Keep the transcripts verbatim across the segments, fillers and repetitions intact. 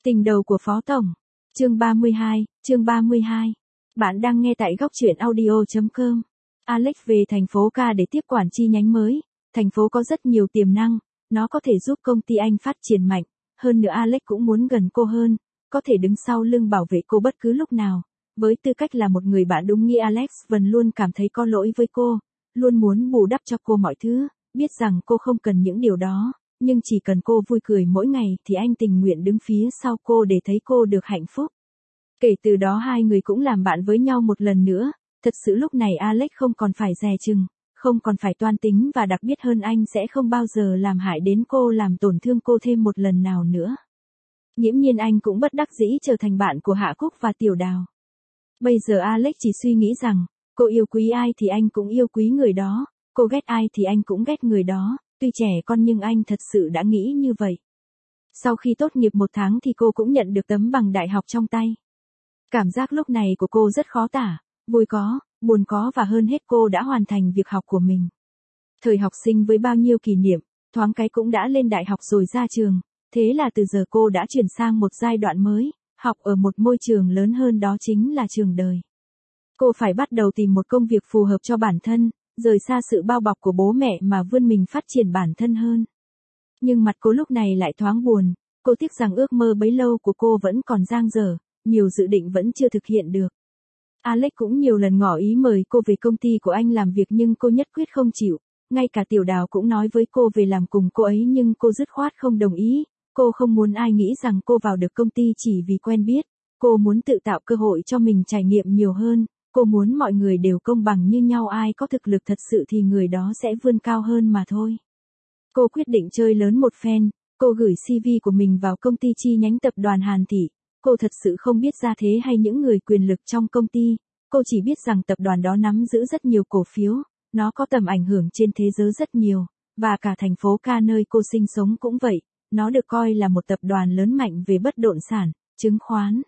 Tình đầu của Phó Tổng. Chương ba mươi hai, chương ba mươi hai. Bạn đang nghe tại góc truyện audio chấm com. Alex về thành phố Ca để tiếp quản chi nhánh mới. Thành phố có rất nhiều tiềm năng, nó có thể giúp công ty anh phát triển mạnh. Hơn nữa Alex cũng muốn gần cô hơn, có thể đứng sau lưng bảo vệ cô bất cứ lúc nào. Với tư cách là một người bạn đúng nghĩa, Alex vẫn luôn cảm thấy có lỗi với cô, luôn muốn bù đắp cho cô mọi thứ, biết rằng cô không cần những điều đó, nhưng chỉ cần cô vui cười mỗi ngày thì anh tình nguyện đứng phía sau cô để thấy cô được hạnh phúc. Kể từ đó hai người cũng làm bạn với nhau một lần nữa, thật sự lúc này Alex không còn phải dè chừng, không còn phải toan tính và đặc biệt hơn anh sẽ không bao giờ làm hại đến cô, làm tổn thương cô thêm một lần nào nữa. Nghiễm nhiên anh cũng bất đắc dĩ trở thành bạn của Hạ Cúc và Tiểu Đào. Bây giờ Alex chỉ suy nghĩ rằng, cô yêu quý ai thì anh cũng yêu quý người đó, cô ghét ai thì anh cũng ghét người đó, tuy trẻ con nhưng anh thật sự đã nghĩ như vậy. Sau khi tốt nghiệp một tháng thì cô cũng nhận được tấm bằng đại học trong tay. Cảm giác lúc này của cô rất khó tả, vui có, buồn có và hơn hết cô đã hoàn thành việc học của mình. Thời học sinh với bao nhiêu kỷ niệm, thoáng cái cũng đã lên đại học rồi ra trường, thế là từ giờ cô đã chuyển sang một giai đoạn mới, học ở một môi trường lớn hơn, đó chính là trường đời. Cô phải bắt đầu tìm một công việc phù hợp cho bản thân, rời xa sự bao bọc của bố mẹ mà vươn mình phát triển bản thân hơn. Nhưng mặt cô lúc này lại thoáng buồn, cô tiếc rằng ước mơ bấy lâu của cô vẫn còn dang dở, nhiều dự định vẫn chưa thực hiện được. Alex cũng nhiều lần ngỏ ý mời cô về công ty của anh làm việc nhưng cô nhất quyết không chịu, ngay cả Tiểu Đào cũng nói với cô về làm cùng cô ấy nhưng cô dứt khoát không đồng ý, cô không muốn ai nghĩ rằng cô vào được công ty chỉ vì quen biết, cô muốn tự tạo cơ hội cho mình trải nghiệm nhiều hơn, cô muốn mọi người đều công bằng như nhau, ai có thực lực thật sự thì người đó sẽ vươn cao hơn mà thôi. Cô quyết định chơi lớn một phen, cô gửi xê vê của mình vào công ty chi nhánh tập đoàn Hàn Thị. Cô thật sự không biết gia thế hay những người quyền lực trong công ty, cô chỉ biết rằng tập đoàn đó nắm giữ rất nhiều cổ phiếu, nó có tầm ảnh hưởng trên thế giới rất nhiều, và cả thành phố Ca nơi cô sinh sống cũng vậy, nó được coi là một tập đoàn lớn mạnh về bất động sản, chứng khoán.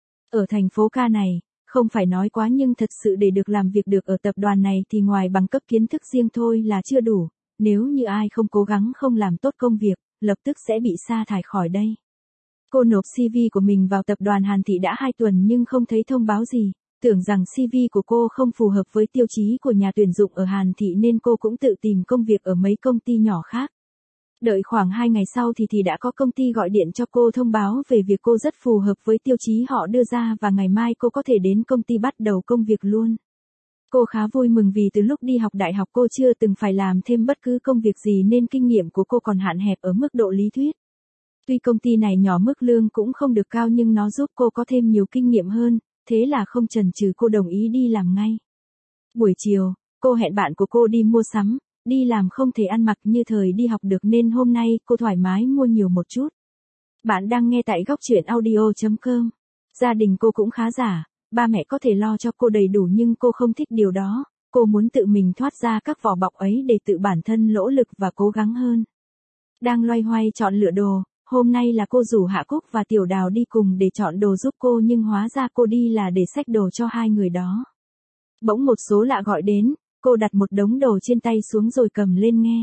Ở thành phố Ca này, không phải nói quá nhưng thật sự để được làm việc được ở tập đoàn này thì ngoài bằng cấp kiến thức riêng thôi là chưa đủ, nếu như ai không cố gắng không làm tốt công việc, lập tức sẽ bị sa thải khỏi đây. Cô nộp xê vê của mình vào tập đoàn Hàn Thị đã hai tuần nhưng không thấy thông báo gì, tưởng rằng xê vê của cô không phù hợp với tiêu chí của nhà tuyển dụng ở Hàn Thị nên cô cũng tự tìm công việc ở mấy công ty nhỏ khác. Đợi khoảng hai ngày sau thì thì đã có công ty gọi điện cho cô thông báo về việc cô rất phù hợp với tiêu chí họ đưa ra và ngày mai cô có thể đến công ty bắt đầu công việc luôn. Cô khá vui mừng vì từ lúc đi học đại học cô chưa từng phải làm thêm bất cứ công việc gì nên kinh nghiệm của cô còn hạn hẹp ở mức độ lý thuyết. Tuy công ty này nhỏ mức lương cũng không được cao nhưng nó giúp cô có thêm nhiều kinh nghiệm hơn, thế là không chần chừ cô đồng ý đi làm ngay. Buổi chiều, cô hẹn bạn của cô đi mua sắm, đi làm không thể ăn mặc như thời đi học được nên hôm nay cô thoải mái mua nhiều một chút. Bạn đang nghe tại góc truyện audio chấm com. Gia đình cô cũng khá giả, ba mẹ có thể lo cho cô đầy đủ nhưng cô không thích điều đó, cô muốn tự mình thoát ra các vỏ bọc ấy để tự bản thân nỗ lực và cố gắng hơn. Đang loay hoay chọn lựa đồ. Hôm nay là cô rủ Hạ Cúc và Tiểu Đào đi cùng để chọn đồ giúp cô nhưng hóa ra cô đi là để xách đồ cho hai người đó. Bỗng một số lạ gọi đến, cô đặt một đống đồ trên tay xuống rồi cầm lên nghe.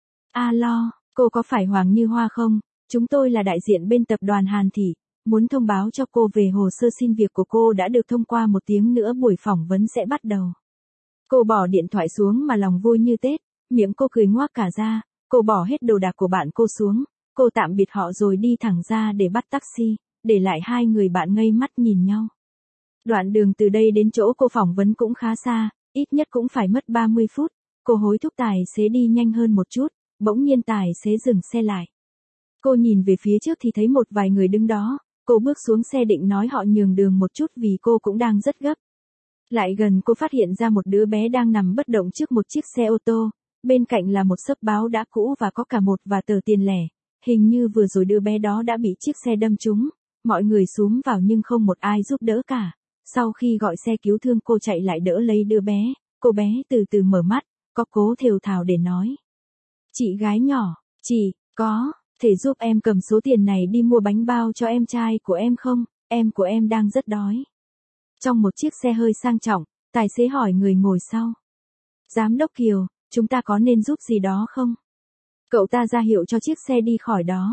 Alo, cô có phải Hoàng Như Hoa không? Chúng tôi là đại diện bên tập đoàn Hàn Thị, muốn thông báo cho cô về hồ sơ xin việc của cô đã được thông qua, một tiếng nữa buổi phỏng vấn sẽ bắt đầu. Cô bỏ điện thoại xuống mà lòng vui như Tết, miệng cô cười ngoác cả ra, cô bỏ hết đồ đạc của bạn cô xuống. Cô tạm biệt họ rồi đi thẳng ra để bắt taxi, để lại hai người bạn ngây mắt nhìn nhau. Đoạn đường từ đây đến chỗ cô phỏng vấn cũng khá xa, ít nhất cũng phải mất ba mươi phút, cô hối thúc tài xế đi nhanh hơn một chút, bỗng nhiên tài xế dừng xe lại. Cô nhìn về phía trước thì thấy một vài người đứng đó, cô bước xuống xe định nói họ nhường đường một chút vì cô cũng đang rất gấp. Lại gần cô phát hiện ra một đứa bé đang nằm bất động trước một chiếc xe ô tô, bên cạnh là một xấp báo đã cũ và có cả một và tờ tiền lẻ. Hình như vừa rồi đứa bé đó đã bị chiếc xe đâm trúng, mọi người xúm vào nhưng không một ai giúp đỡ cả. Sau khi gọi xe cứu thương cô chạy lại đỡ lấy đứa bé, cô bé từ từ mở mắt, có cố thều thào để nói. Chị gái nhỏ, chị, có, thể giúp em cầm số tiền này đi mua bánh bao cho em trai của em không, em của em đang rất đói. Trong một chiếc xe hơi sang trọng, tài xế hỏi người ngồi sau. Giám đốc Kiều, chúng ta có nên giúp gì đó không? Cậu ta ra hiệu cho chiếc xe đi khỏi đó.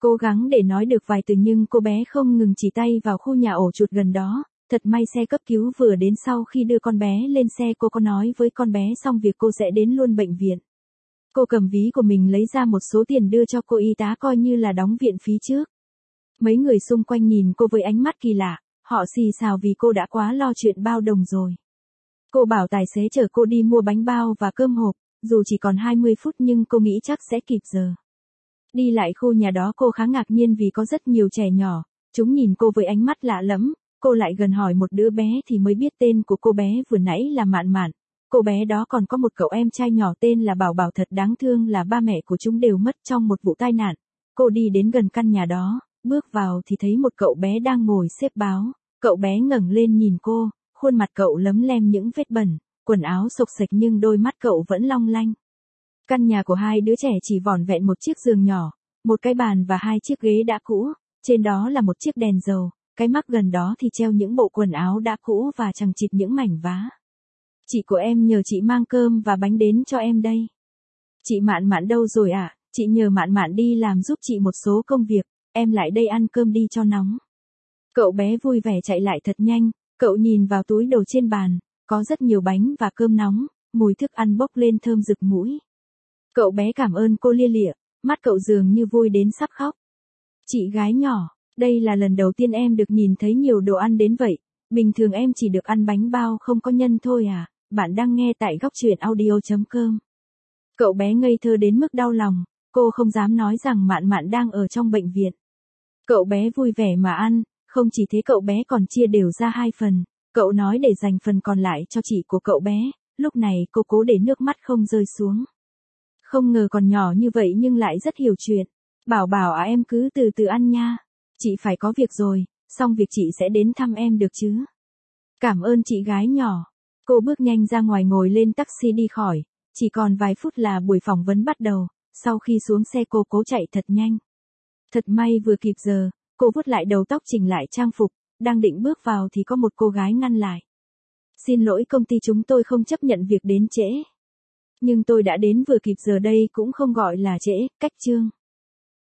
Cố gắng để nói được vài từ nhưng cô bé không ngừng chỉ tay vào khu nhà ổ chuột gần đó. Thật may xe cấp cứu vừa đến, sau khi đưa con bé lên xe cô có nói với con bé xong việc cô sẽ đến luôn bệnh viện. Cô cầm ví của mình lấy ra một số tiền đưa cho cô y tá coi như là đóng viện phí trước. Mấy người xung quanh nhìn cô với ánh mắt kỳ lạ, họ xì xào vì cô đã quá lo chuyện bao đồng rồi. Cô bảo tài xế chở cô đi mua bánh bao và cơm hộp, dù chỉ còn hai mươi phút nhưng cô nghĩ chắc sẽ kịp giờ. Đi lại khu nhà đó cô khá ngạc nhiên vì có rất nhiều trẻ nhỏ, chúng nhìn cô với ánh mắt lạ lẫm. Cô lại gần hỏi một đứa bé thì mới biết tên của cô bé vừa nãy là Mạn Mạn. Cô bé đó còn có một cậu em trai nhỏ tên là Bảo Bảo, thật đáng thương là ba mẹ của chúng đều mất trong một vụ tai nạn. Cô đi đến gần căn nhà đó, bước vào thì thấy một cậu bé đang ngồi xếp báo. Cậu bé ngẩng lên nhìn cô, khuôn mặt cậu lấm lem những vết bẩn, quần áo xộc xệch nhưng đôi mắt cậu vẫn long lanh. Căn nhà của hai đứa trẻ chỉ vỏn vẹn một chiếc giường nhỏ, một cái bàn và hai chiếc ghế đã cũ, trên đó là một chiếc đèn dầu. Cái mắc gần đó thì treo những bộ quần áo đã cũ và chằng chịt những mảnh vá. Chị của em nhờ chị mang cơm và bánh đến cho em đây. Chị Mạn Mạn đâu rồi ạ? À? Chị nhờ Mạn Mạn đi làm giúp chị một số công việc, em lại đây ăn cơm đi cho nóng. Cậu bé vui vẻ chạy lại thật nhanh, cậu nhìn vào túi đồ trên bàn, có rất nhiều bánh và cơm nóng, mùi thức ăn bốc lên thơm rực mũi. Cậu bé cảm ơn cô lia lịa, mắt cậu dường như vui đến sắp khóc. Chị gái nhỏ. Đây là lần đầu tiên em được nhìn thấy nhiều đồ ăn đến vậy, bình thường em chỉ được ăn bánh bao không có nhân thôi à. Bạn đang nghe tại góc truyện audio chấm com. Cậu bé ngây thơ đến mức đau lòng, cô không dám nói rằng Mạn Mạn đang ở trong bệnh viện. Cậu bé vui vẻ mà ăn, không chỉ thế cậu bé còn chia đều ra hai phần, cậu nói để dành phần còn lại cho chị của cậu bé, lúc này cô cố để nước mắt không rơi xuống. Không ngờ còn nhỏ như vậy nhưng lại rất hiểu chuyện. Bảo Bảo à, em cứ từ từ ăn nha. Chị phải có việc rồi, xong việc chị sẽ đến thăm em được chứ. Cảm ơn chị gái nhỏ. Cô bước nhanh ra ngoài ngồi lên taxi đi khỏi, chỉ còn vài phút là buổi phỏng vấn bắt đầu, sau khi xuống xe cô cố chạy thật nhanh. Thật may vừa kịp giờ, cô vuốt lại đầu tóc chỉnh lại trang phục, đang định bước vào thì có một cô gái ngăn lại. Xin lỗi công ty chúng tôi không chấp nhận việc đến trễ. Nhưng tôi đã đến vừa kịp giờ, đây cũng không gọi là trễ, cách chương.